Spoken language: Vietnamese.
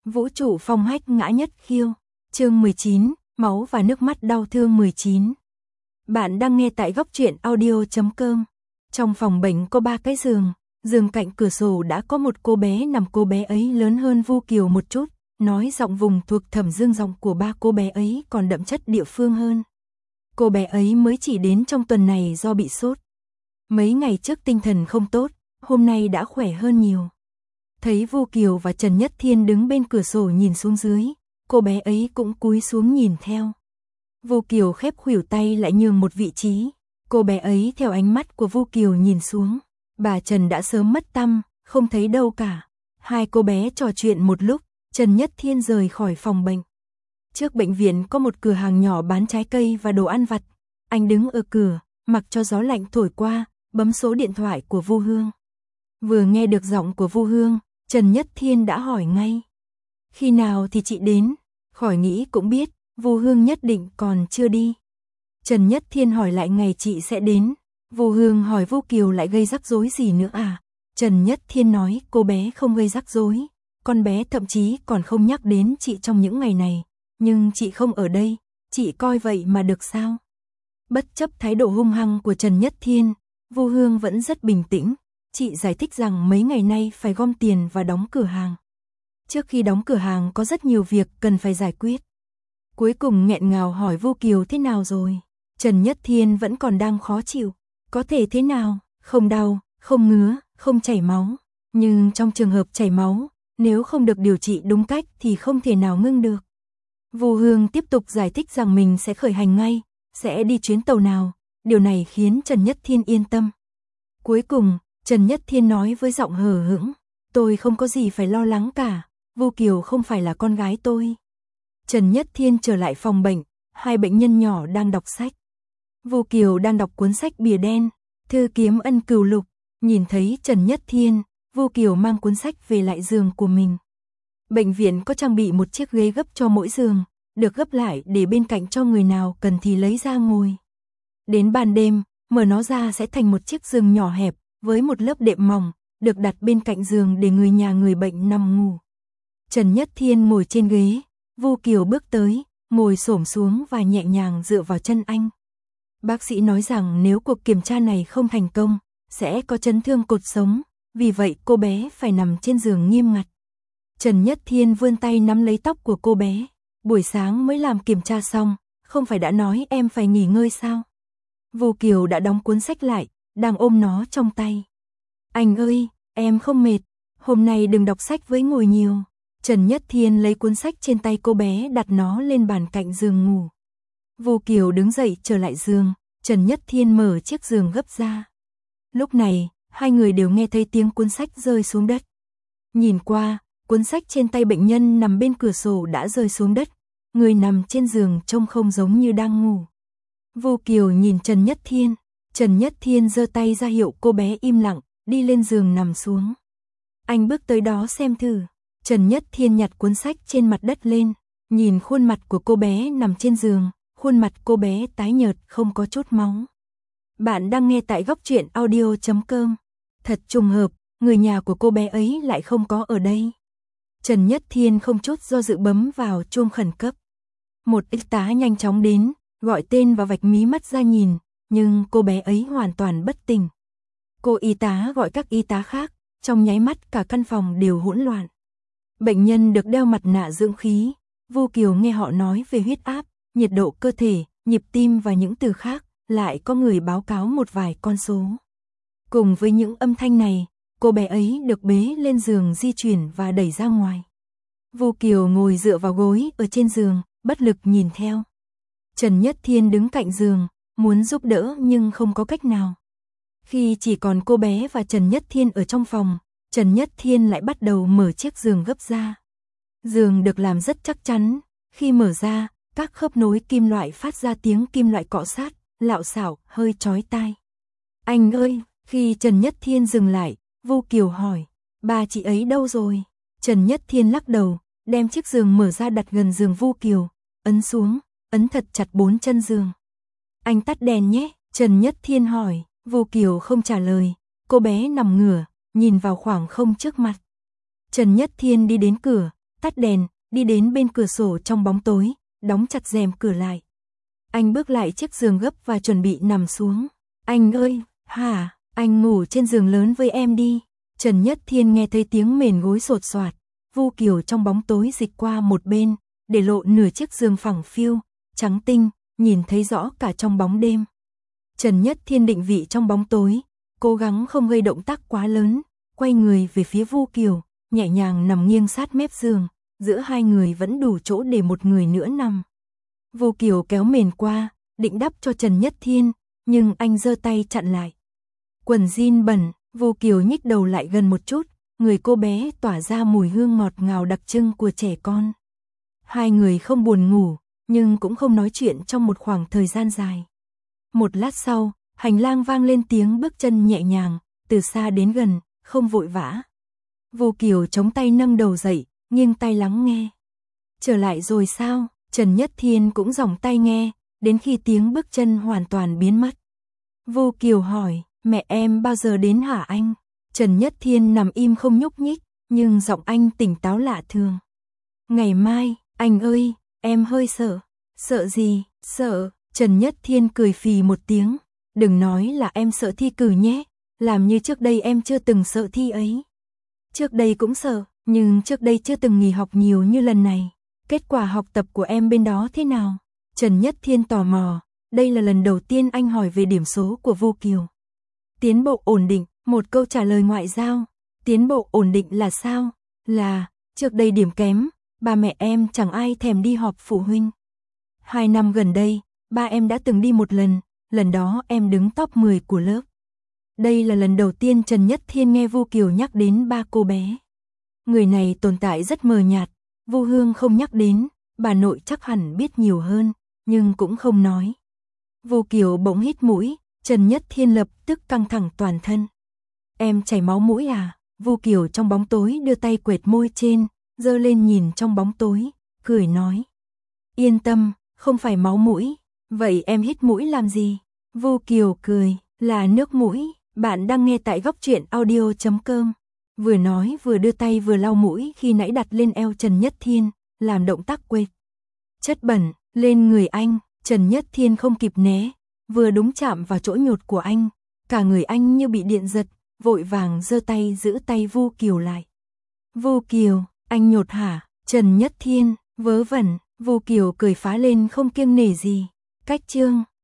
Vũ trụ phong hách ngã nhất khiêu. Chương 19, máu và nước mắt đau thương 19. Bạn đang nghe tại góc truyện audio.com. Trong phòng bệnh có 3 cái giường, giường cạnh cửa sổ đã có một cô bé nằm, cô bé ấy lớn hơn Vu Kiều một chút, nói giọng vùng thuộc Thẩm Dương, giọng của ba cô bé ấy còn đậm chất địa phương hơn. Cô bé ấy mới chỉ đến trong tuần này do bị sốt. Mấy ngày trước tinh thần không tốt, hôm nay đã khỏe hơn nhiều. Thấy Vu Kiều và Trần Nhất Thiên đứng bên cửa sổ nhìn xuống dưới, cô bé ấy cũng cúi xuống nhìn theo. Vu Kiều khép khuỷu tay lại nhường một vị trí, cô bé ấy theo ánh mắt của Vu Kiều nhìn xuống. Bà Trần đã sớm mất tăm, không thấy đâu cả. Hai cô bé trò chuyện một lúc, Trần Nhất Thiên rời khỏi phòng bệnh. Trước bệnh viện có một cửa hàng nhỏ bán trái cây và đồ ăn vặt. Anh đứng ở cửa, mặc cho gió lạnh thổi qua, bấm số điện thoại của Vu Hương. Vừa nghe được giọng của Vu Hương, Trần Nhất Thiên đã hỏi ngay. Khi nào thì chị đến? Khỏi nghĩ cũng biết, Vu Hương nhất định còn chưa đi. Trần Nhất Thiên hỏi lại ngày chị sẽ đến. Vu Hương hỏi Vu Kiều lại gây rắc rối gì nữa à? Trần Nhất Thiên nói cô bé không gây rắc rối. Con bé thậm chí còn không nhắc đến chị trong những ngày này. Nhưng chị không ở đây, chị coi vậy mà được sao? Bất chấp thái độ hung hăng của Trần Nhất Thiên, Vu Hương vẫn rất bình tĩnh. Chị giải thích rằng mấy ngày nay phải gom tiền và đóng cửa hàng. Trước khi đóng cửa hàng có rất nhiều việc cần phải giải quyết. Cuối cùng nghẹn ngào hỏi Vu Kiều thế nào rồi? Trần Nhất Thiên vẫn còn đang khó chịu. Có thể thế nào? Không đau, không ngứa, không chảy máu. Nhưng trong trường hợp chảy máu, nếu không được điều trị đúng cách thì không thể nào ngưng được. Vu Hương tiếp tục giải thích rằng mình sẽ khởi hành ngay, sẽ đi chuyến tàu nào. Điều này khiến Trần Nhất Thiên yên tâm. Cuối cùng, Trần Nhất Thiên nói với giọng hờ hững, tôi không có gì phải lo lắng cả, Vu Kiều không phải là con gái tôi. Trần Nhất Thiên trở lại phòng bệnh, hai bệnh nhân nhỏ đang đọc sách. Vu Kiều đang đọc cuốn sách bìa đen, Thư Kiếm Ân Cửu Lục. Nhìn thấy Trần Nhất Thiên, Vu Kiều mang cuốn sách về lại giường của mình. Bệnh viện có trang bị một chiếc ghế gấp cho mỗi giường, được gấp lại để bên cạnh cho người nào cần thì lấy ra ngồi. Đến ban đêm, mở nó ra sẽ thành một chiếc giường nhỏ hẹp, với một lớp đệm mỏng, được đặt bên cạnh giường để người nhà người bệnh nằm ngủ. Trần Nhất Thiên ngồi trên ghế, Vu Kiều bước tới, ngồi xổm xuống và nhẹ nhàng dựa vào chân anh. Bác sĩ nói rằng nếu cuộc kiểm tra này không thành công, sẽ có chấn thương cột sống, vì vậy cô bé phải nằm trên giường nghiêm ngặt. Trần Nhất Thiên vươn tay nắm lấy tóc của cô bé. Buổi sáng mới làm kiểm tra xong, không phải đã nói em phải nghỉ ngơi sao? Vu Kiều đã đóng cuốn sách lại, đang ôm nó trong tay. Anh ơi, em không mệt, hôm nay đừng đọc sách với ngồi nhiều. Trần Nhất Thiên lấy cuốn sách trên tay cô bé đặt nó lên bàn cạnh giường ngủ. Vu Kiều đứng dậy trở lại giường, Trần Nhất Thiên mở chiếc giường gấp ra. Lúc này, hai người đều nghe thấy tiếng cuốn sách rơi xuống đất. Nhìn qua, cuốn sách trên tay bệnh nhân nằm bên cửa sổ đã rơi xuống đất. Người nằm trên giường trông không giống như đang ngủ. Vu Kiều nhìn Trần Nhất Thiên. Trần Nhất Thiên giơ tay ra hiệu cô bé im lặng, đi lên giường nằm xuống. Anh bước tới đó xem thử. Trần Nhất Thiên nhặt cuốn sách trên mặt đất lên, nhìn khuôn mặt của cô bé nằm trên giường, khuôn mặt cô bé tái nhợt không có chút máu. Bạn đang nghe tại góc truyện audio.com. Thật trùng hợp, người nhà của cô bé ấy lại không có ở đây. Trần Nhất Thiên không chút do dự bấm vào chuông khẩn cấp. Một y tá nhanh chóng đến, gọi tên và vạch mí mắt ra nhìn, nhưng cô bé ấy hoàn toàn bất tỉnh. Cô y tá gọi các y tá khác, trong nháy mắt cả căn phòng đều hỗn loạn. Bệnh nhân được đeo mặt nạ dưỡng khí, Vu Kiều nghe họ nói về huyết áp, nhiệt độ cơ thể, nhịp tim và những từ khác, lại có người báo cáo một vài con số. Cùng với những âm thanh này, cô bé ấy được bế lên giường di chuyển và đẩy ra ngoài. Vu Kiều ngồi dựa vào gối ở trên giường, bất lực nhìn theo. Trần Nhất Thiên đứng cạnh giường, muốn giúp đỡ nhưng không có cách nào. Khi chỉ còn cô bé và Trần Nhất Thiên ở trong phòng, Trần Nhất Thiên lại bắt đầu mở chiếc giường gấp ra. Giường được làm rất chắc chắn, khi mở ra, các khớp nối kim loại phát ra tiếng kim loại cọ sát, lạo xạo, hơi chói tai. Anh ơi, khi Trần Nhất Thiên dừng lại, Vu Kiều hỏi, ba chị ấy đâu rồi? Trần Nhất Thiên lắc đầu, đem chiếc giường mở ra đặt gần giường Vu Kiều, ấn xuống, ấn thật chặt 4 chân giường. Anh tắt đèn nhé, Trần Nhất Thiên hỏi. Vu Kiều không trả lời, cô bé nằm ngửa, nhìn vào khoảng không trước mặt. Trần Nhất Thiên đi đến cửa, tắt đèn, đi đến bên cửa sổ trong bóng tối, đóng chặt rèm cửa lại. Anh bước lại chiếc giường gấp và chuẩn bị nằm xuống. Anh ơi, hả, anh ngủ trên giường lớn với em đi. Trần Nhất Thiên nghe thấy tiếng mền gối sột soạt, Vu Kiều trong bóng tối dịch qua một bên, để lộ nửa chiếc giường phẳng phiu, trắng tinh, nhìn thấy rõ cả trong bóng đêm. Trần Nhất Thiên định vị trong bóng tối, cố gắng không gây động tác quá lớn, quay người về phía Vu Kiều, nhẹ nhàng nằm nghiêng sát mép giường, giữa hai người vẫn đủ chỗ để một người nữa nằm. Vu Kiều kéo mền qua, định đắp cho Trần Nhất Thiên, nhưng anh giơ tay chặn lại. Quần jean bẩn, Vu Kiều nhích đầu lại gần một chút, người cô bé tỏa ra mùi hương ngọt ngào đặc trưng của trẻ con. Hai người không buồn ngủ, nhưng cũng không nói chuyện trong một khoảng thời gian dài. Một lát sau, hành lang vang lên tiếng bước chân nhẹ nhàng, từ xa đến gần, không vội vã. Vu Kiều chống tay nâng đầu dậy, nghiêng tai lắng nghe. Trở lại rồi sao? Trần Nhất Thiên cũng giỏng tai nghe, đến khi tiếng bước chân hoàn toàn biến mất. Vu Kiều hỏi, mẹ em bao giờ đến hả anh? Trần Nhất Thiên nằm im không nhúc nhích, nhưng giọng anh tỉnh táo lạ thường. Ngày mai, anh ơi, em hơi sợ. Sợ gì? Sợ. Trần Nhất Thiên cười phì một tiếng. Đừng nói là em sợ thi cử nhé, làm như trước đây em chưa từng sợ thi ấy. Trước đây cũng sợ, nhưng trước đây chưa từng nghỉ học nhiều như lần này. Kết quả học tập của em bên đó thế nào? Trần Nhất Thiên tò mò, đây là lần đầu tiên anh hỏi về điểm số của Vu Kiều. Tiến bộ ổn định, một câu trả lời ngoại giao. Tiến bộ ổn định là sao? Là, trước đây điểm kém, ba mẹ em chẳng ai thèm đi họp phụ huynh. 2 năm gần đây, ba em đã từng đi một lần đó em đứng top 10 của lớp. Đây là lần đầu tiên Trần Nhất Thiên nghe Vu Kiều nhắc đến ba cô bé. Người này tồn tại rất mờ nhạt, Vu Hương không nhắc đến, bà nội chắc hẳn biết nhiều hơn, nhưng cũng không nói. Vu Kiều bỗng hít mũi, Trần Nhất Thiên lập tức căng thẳng toàn thân. Em chảy máu mũi à? Vu Kiều trong bóng tối đưa tay quệt môi trên, giơ lên nhìn trong bóng tối, cười nói. Yên tâm, không phải máu mũi, vậy em hít mũi làm gì? Vu Kiều cười, là nước mũi. Bạn đang nghe tại goctruyện.audio.com. Vừa nói vừa đưa tay vừa lau mũi khi nãy đặt lên eo Trần Nhất Thiên, làm động tác quệt. Chất bẩn, lên người anh, Trần Nhất Thiên không kịp né, vừa đúng chạm vào chỗ nhột của anh, cả người anh như bị điện giật, vội vàng giơ tay giữ tay Vu Kiều lại. Vu Kiều, anh nhột hả? Trần Nhất Thiên, vớ vẩn, Vu Kiều cười phá lên không kiêng nể gì. Cách chương